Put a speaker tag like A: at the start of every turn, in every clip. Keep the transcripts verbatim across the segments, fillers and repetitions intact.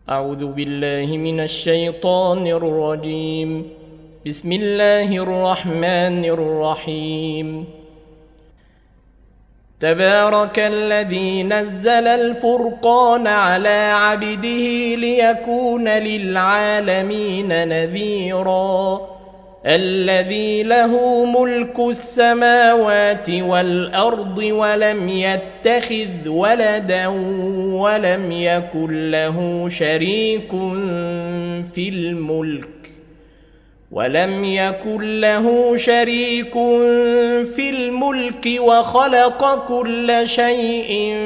A: أعوذ بالله من الشيطان الرجيم. بسم الله الرحمن الرحيم. تبارك الذي نزل الفرقان على عبده ليكون للعالمين نذيرا. الذي له ملك السماوات والأرض ولم يتخذ ولدا ولم يكن له شريك في الملك ولم يكن له شريك في الملك وخلق كل شيء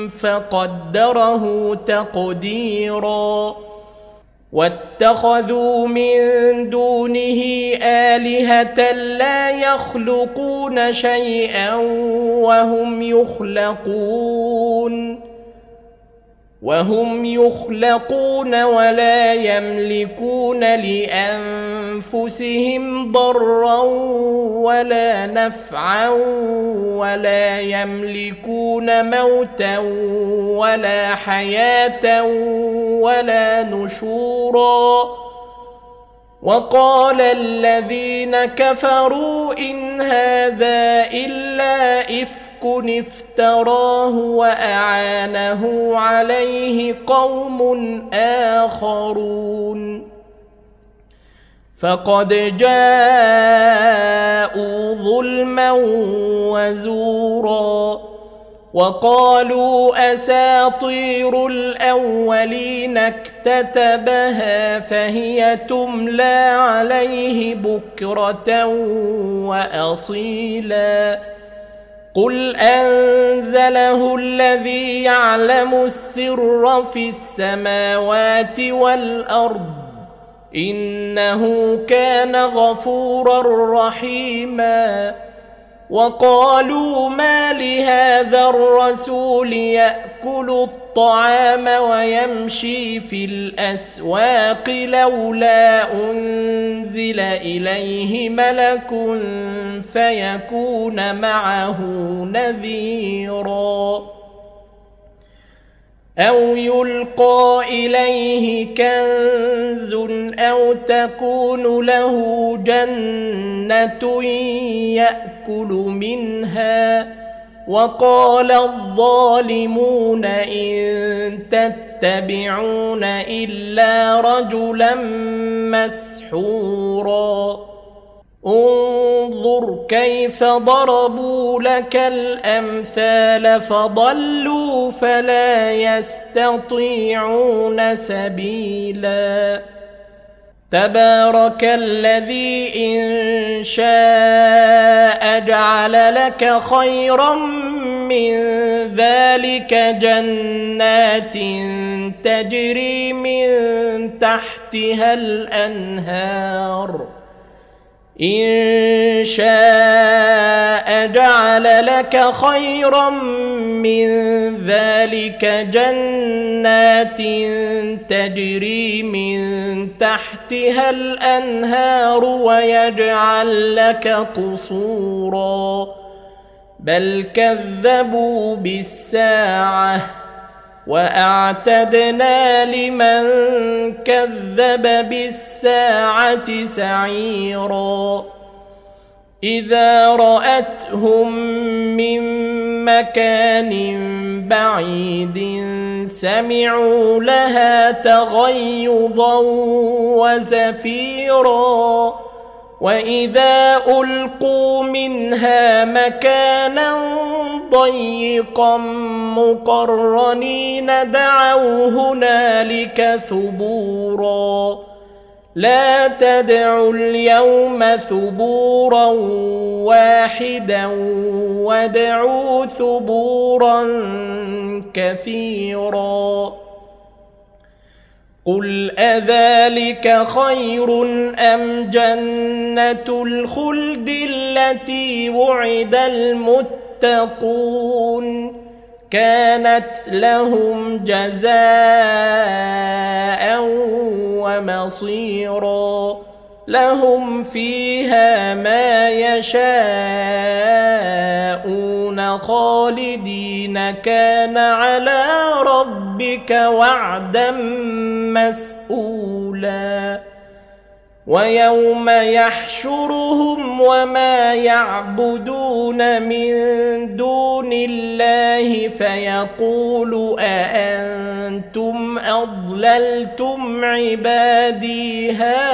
A: فقدره تقديرا. واتخذوا من دونه آلهة لا يخلقون شيئا وهم يخلقون وهم يخلقون ولا يملكون لأنفسهم ضرا ولا نفعا ولا يملكون موتا ولا حياة ولا نشورا. وقال الذين كفروا إن هذا إلا إفك افتراه وأعانه عليه قوم آخرون فقد جاءوا ظلما وزورا. وقالوا أساطير الأولين اكتتبها فهي تملى عليه بكرة وأصيلا. قل أنزله الذي يعلم السر في السماوات والأرض إنه كان غفورا رحيما. وقالوا ما لهذا الرسول يأكل الطعام ويمشي في الأسواق لولا أنزل إليه ملك فيكون معه نذيرا أو يلقى إليه كنز أو تكون له جنة يأكل منها. وقال الظالمون إن تتبعون إلا رجلا مسحورا. انظر كيف ضربوا لك الأمثال فضلوا فلا يستطيعون سبيلا. تبارك الذي إن شاء جعل لك خيرا من ذلك جنات تجري من تحتها الأنهار. إن شاء جعل لك خيرا من ذلك جنات تجري من تحتها الأنهار ويجعل لك قصورا. بل كذبوا بالساعة وأعتدنا لمن كذب بالساعة سعيرا. إذا رأتهم من مكان بعيد سمعوا لها تغيظا وزفيرا. وإذا ألقوا منها مكانا ضيقا مقرنين دعوا هنالك ثبورا. لا تدعوا اليوم ثبورا واحدا وادعوا ثبورا كثيرا. قل أذلك خير أم جنة الخلد التي وعد المتقون كانت لهم جزاء ومصيرا. لهم فيها ما يشاءون خالدين كان على ربك وعدا مسئولا ويوم يحشرهم وما يعبدون من دون الله فيقول أأنتم أضللتم عبادي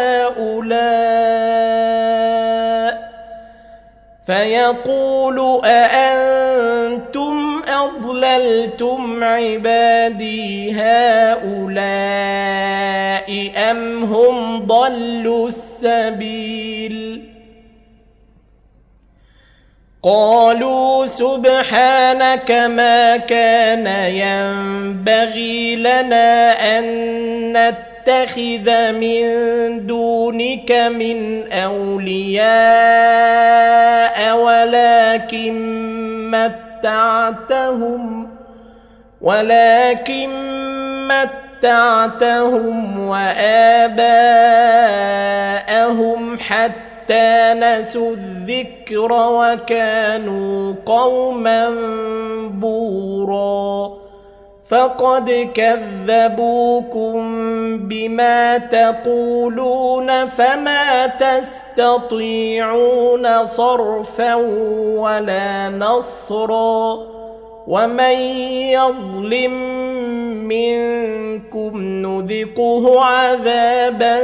A: هؤلاء فيقول أأنتم أضللتم عبادي هؤلاء أم هم ضلوا السبيل قالوا سبحانك ما كان ينبغي لنا أن نتخذ من دونك من أولياء ولكن متعتهم ولكن متعتهم وآباءهم حتى نسوا الذكر وكانوا قوما بورا فقد كذبوكم بما تقولون فما تستطيعون صرفا ولا نصرا ومن يظلم منكم نذقه عذابا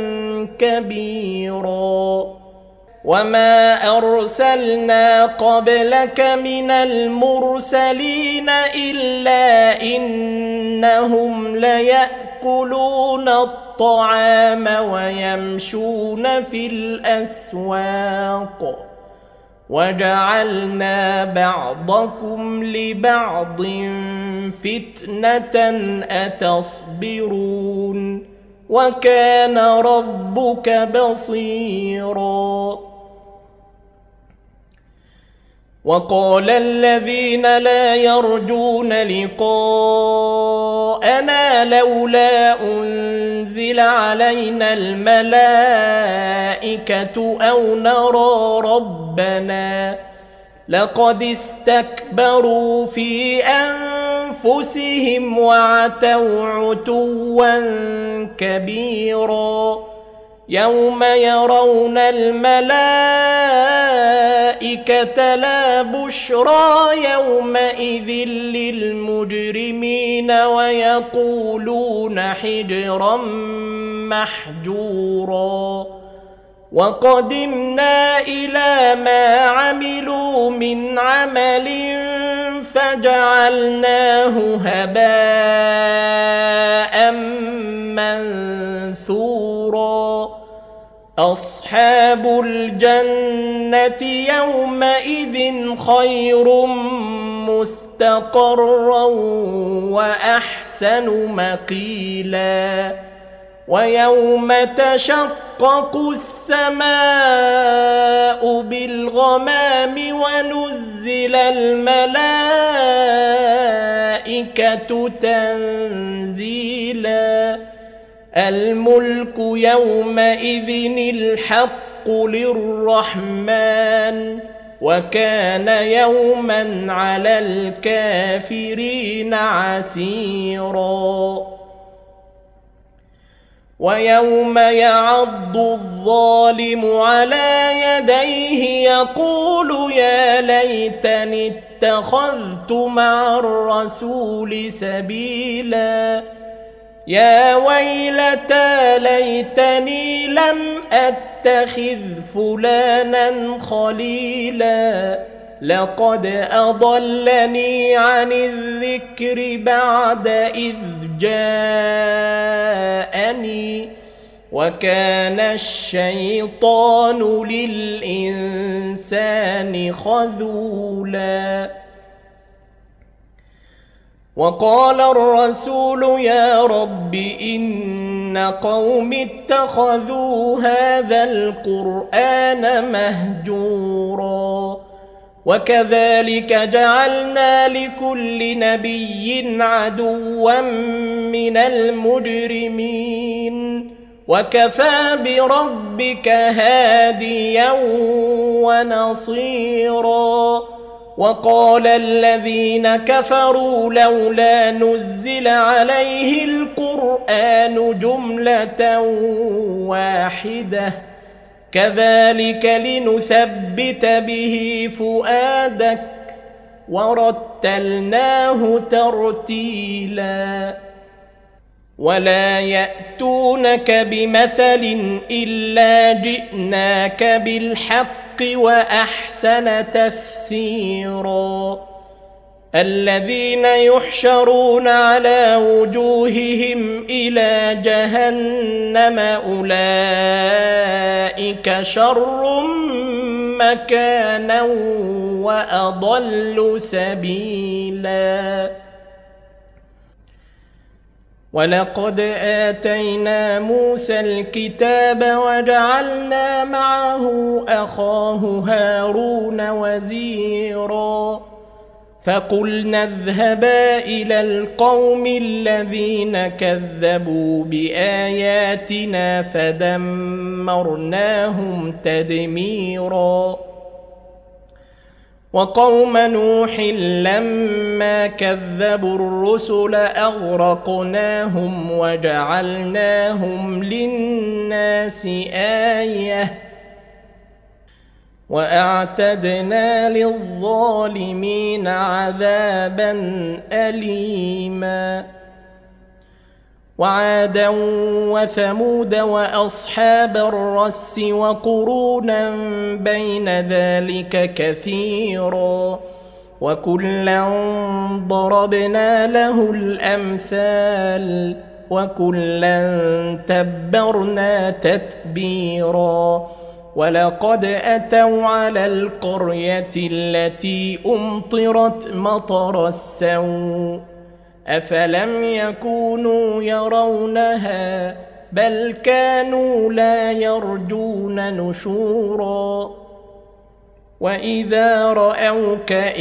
A: كبيرا وما أرسلنا قبلك من المرسلين إلا إنهم ليأكلون الطعام ويمشون في الأسواق وجعلنا بعضكم لبعض فتنة أتصبرون وكان ربك بصيرا وقال الذين لا يرجون لقاءنا لولا أنزل علينا الملائكة أو نرى ربنا لقد استكبروا في أنفسهم وعتوا عتوا كبيرا يوم يرون الملائكة لا بشرى يومئذ للمجرمين ويقولون حجرا محجورا وقدمنا إلى ما عملوا من عمل فجعلناه هباء منثورا أصحاب الجنة يومئذ خير مستقرا وأحسن مقيلا ويوم تشقق السماء بالغمام ونزل الملائكة تنزيلا الملك يومئذ الحق للرحمن وكان يوما على الكافرين عسيرا ويوم يعض الظالم على يديه يقول يا ليتني اتخذت مع الرسول سبيلا يا ويلتى ليتني لم أتخذ فلانا خليلا لقد أضلني عن الذكر بعد إذ جاءني وكان الشيطان للإنسان خذولا وقال الرسول يا رب إن قوم اتخذوا هذا القرآن مهجورا وكذلك جعلنا لكل نبي عدوا من المجرمين وكفى بربك هاديا ونصيرا وقال الذين كفروا لولا نزل عليه القرآن جملة واحدة كذلك لنثبت به فؤادك ورتلناه ترتيلا ولا يأتونك بمثل إلا جئناك بالحق وأحسن تفسيرا الذين يحشرون على وجوههم إلى جهنم أولئك شر مكانا وأضل سبيلا ولقد آتينا موسى الكتاب وجعلنا معه أخاه هارون وزيرا فقلنا اذهبا إلى القوم الذين كذبوا بآياتنا فدمرناهم تدميرا وقوم نوح لما كذبوا الرسل أغرقناهم وجعلناهم للناس آية وأعتدنا للظالمين عذابا أليما وعادا وثمود وأصحاب الرس وقرونا بين ذلك كثيرا وكلا ضربنا له الأمثال وكلا تبرنا تتبيرا ولقد أتوا على القرية التي أمطرت مطر السوء أفلم يكونوا يرونها بل كانوا لا يرجون نشورا وإذا رأوك إن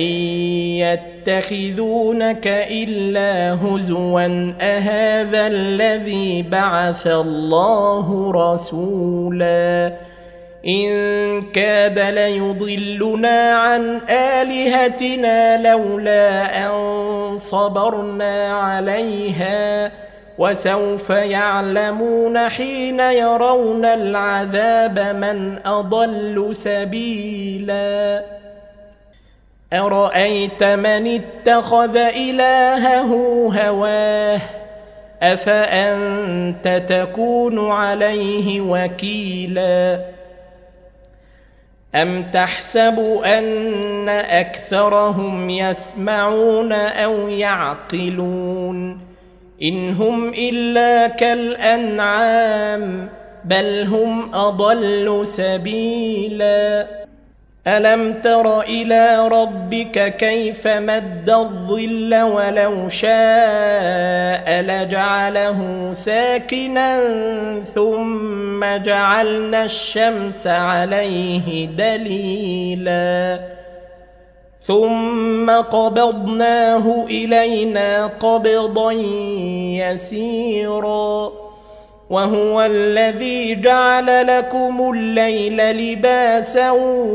A: يتخذونك إلا هزوا أهذا الذي بعث الله رسولا إن كاد ليضلنا عن آلهتنا لولا أن صبرنا عليها وسوف يعلمون حين يرون العذاب من أضل سبيلا أرأيت من اتخذ إلهه هواه أفأنت تكون عليه وكيلا أم تحسب أن أكثرهم يسمعون أو يعقلون إن هم إلا كالأنعام بل هم أضل سبيلا ألم تر إلى ربك كيف مد الظل ولو شاء لجعله ساكنا ثم جعلنا الشمس عليه دليلا ثم قبضناه إلينا قبضا يسيرا وهو الذي جعل لكم الليل لباسا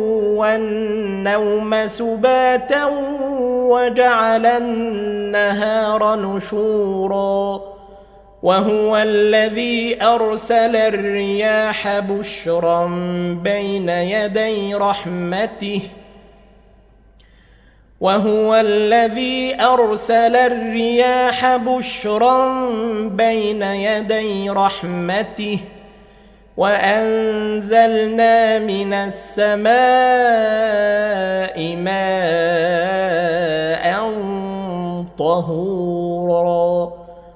A: والنوم سباتا وجعل النهار نشورا وهو الذي أرسل الرياح بشرا بين يدي رحمته وهو الذي أرسل الرياح بشرا بين يدي رحمته وأنزلنا من السماء ماء طهورا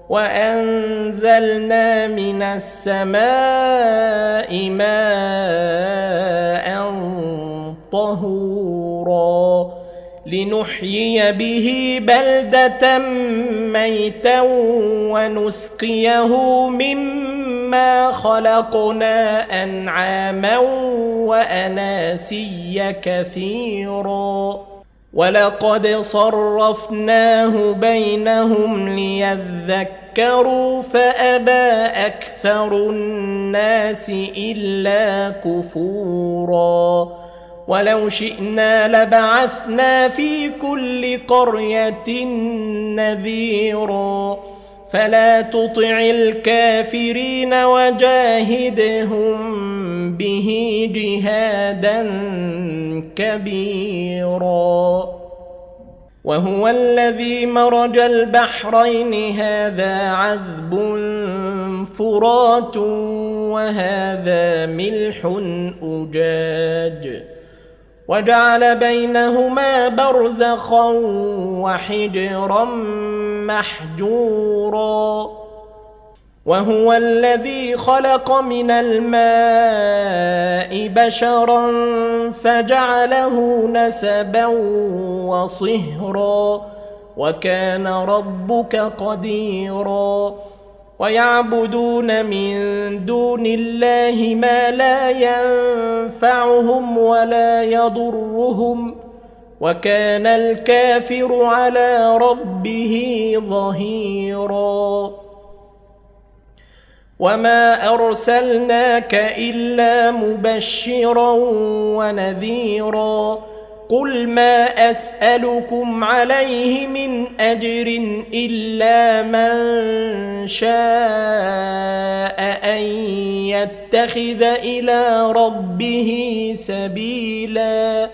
A: وأنزلنا من السماء ماء طهورا لنحيي به بلدة ميتا ونسقيه مما خلقنا أنعاما وأناسيا كثيرا ولقد صرفناه بينهم ليذكروا فأبى أكثر الناس إلا كفورا ولو شئنا لبعثنا في كل قرية نذيرا فلا تطع الكافرين وجاهدهم به جهادا كبيرا. وهو الذي مرج البحرين هذا عذب فرات وهذا ملح أجاج وجعل بينهما برزخا وحجرا محجورا. وهو الذي خلق من الماء بشرا فجعله نسبا وصهرا وكان ربك قديرا. ويعبدون من دون الله ما لا ينفعهم ولا يضرهم وكان الكافر على ربه ظهيرا. وما أرسلناك إلا مبشرا ونذيرا. قل ما أسألكم عليه من أجر إلا من شاء أن يتخذ إلى ربه سبيلا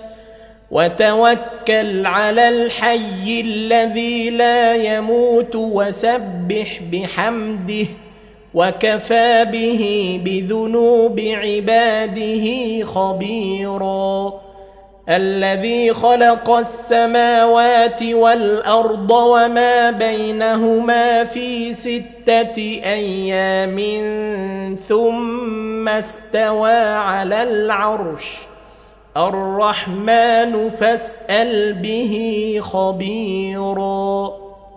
A: وتوكل على الحي الذي لا يموت وسبح بحمده وكفى به بذنوب عباده خبيرا. الذي خلق السماوات والأرض وما بينهما في ستة أيام ثم استوى على العرش الرحمن فاسأل به خبيرا.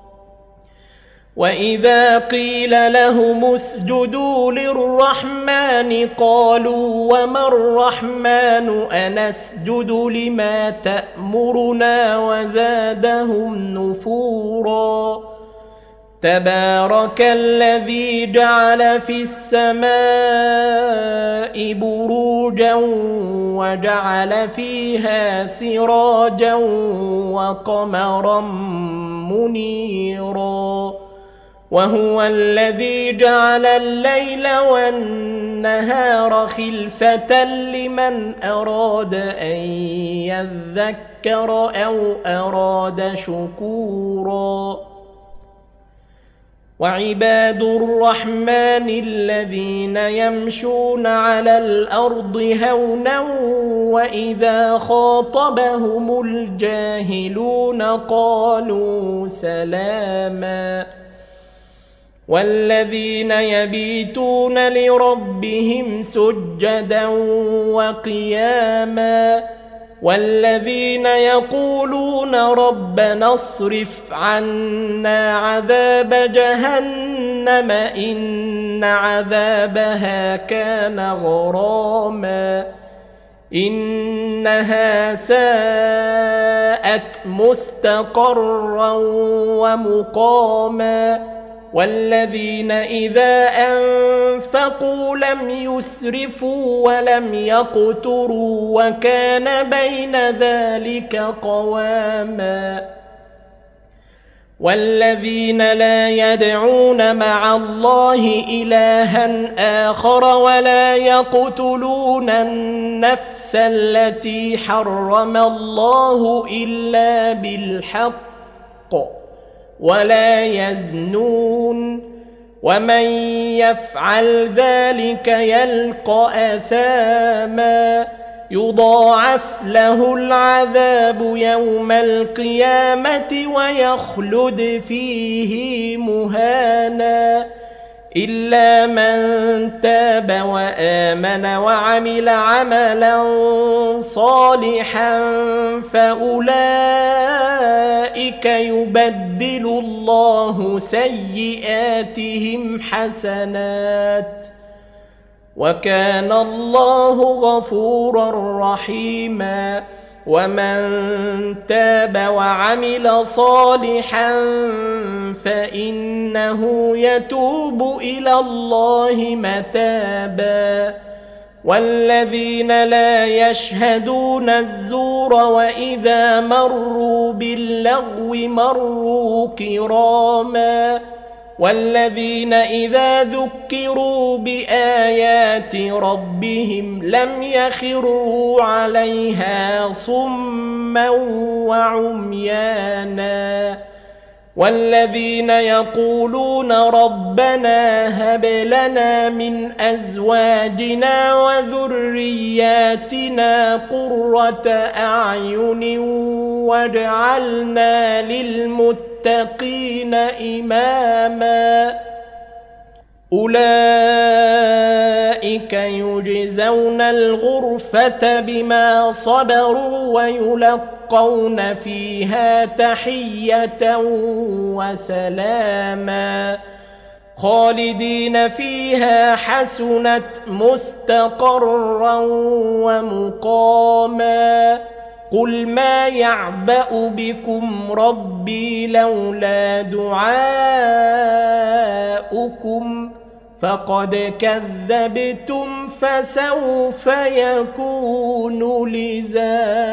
A: وإذا قيل لهم اسجدوا للرحمن قالوا وما الرحمن أنسجد لما تأمرنا وزادهم نفورا. تبارك الذي جعل في السماء بروجا وجعل فيها سراجا وقمرا منيرا. وهو الذي جعل الليل والنهار خلفة لمن أراد أن يذكر أو أراد شكورا. وعباد الرحمن الذين يمشون على الأرض هونا وإذا خاطبهم الجاهلون قالوا سلاما. والذين يبيتون لربهم سجدا وقياما. والذين يقولون ربنا اصرف عنا عذاب جهنم إن عذابها كان غراما إنها ساءت مستقرا ومقاما. والذين إذا أنفقوا لم يسرفوا ولم يقتروا وكان بين ذلك قواما. والذين لا يدعون مع الله إلها آخر ولا يقتلون النفس التي حرم الله إلا بالحق ولا يزنون ومن يفعل ذلك يلقى أثاما يضاعف له العذاب يوم القيامة ويخلد فيه مهانا إلا من تاب وآمن وعمل عملا صالحا فأولئك يبدل الله سيئاتهم حسنات وكان الله غفورا رحيما. ومن تاب وعمل صالحا فإنه يتوب إلى الله متابا والذين لا يشهدون الزور وإذا مروا باللغو مروا كراما والذين إذا ذكروا بآيات ربهم لم يخروا عليها صما وعميانا والذين يقولون ربنا هب لنا من أزواجنا وذرياتنا قرة أعين واجعلنا للمتقين إماما أولئك يجزون الغرفة بما صبروا ويلقون فيها تحية وسلاما خالدين فيها حسنت مستقرا ومقاما قل ما يعبأ بكم ربي لولا دعاؤكم فقد كذبتم فسوف يكون لزاما.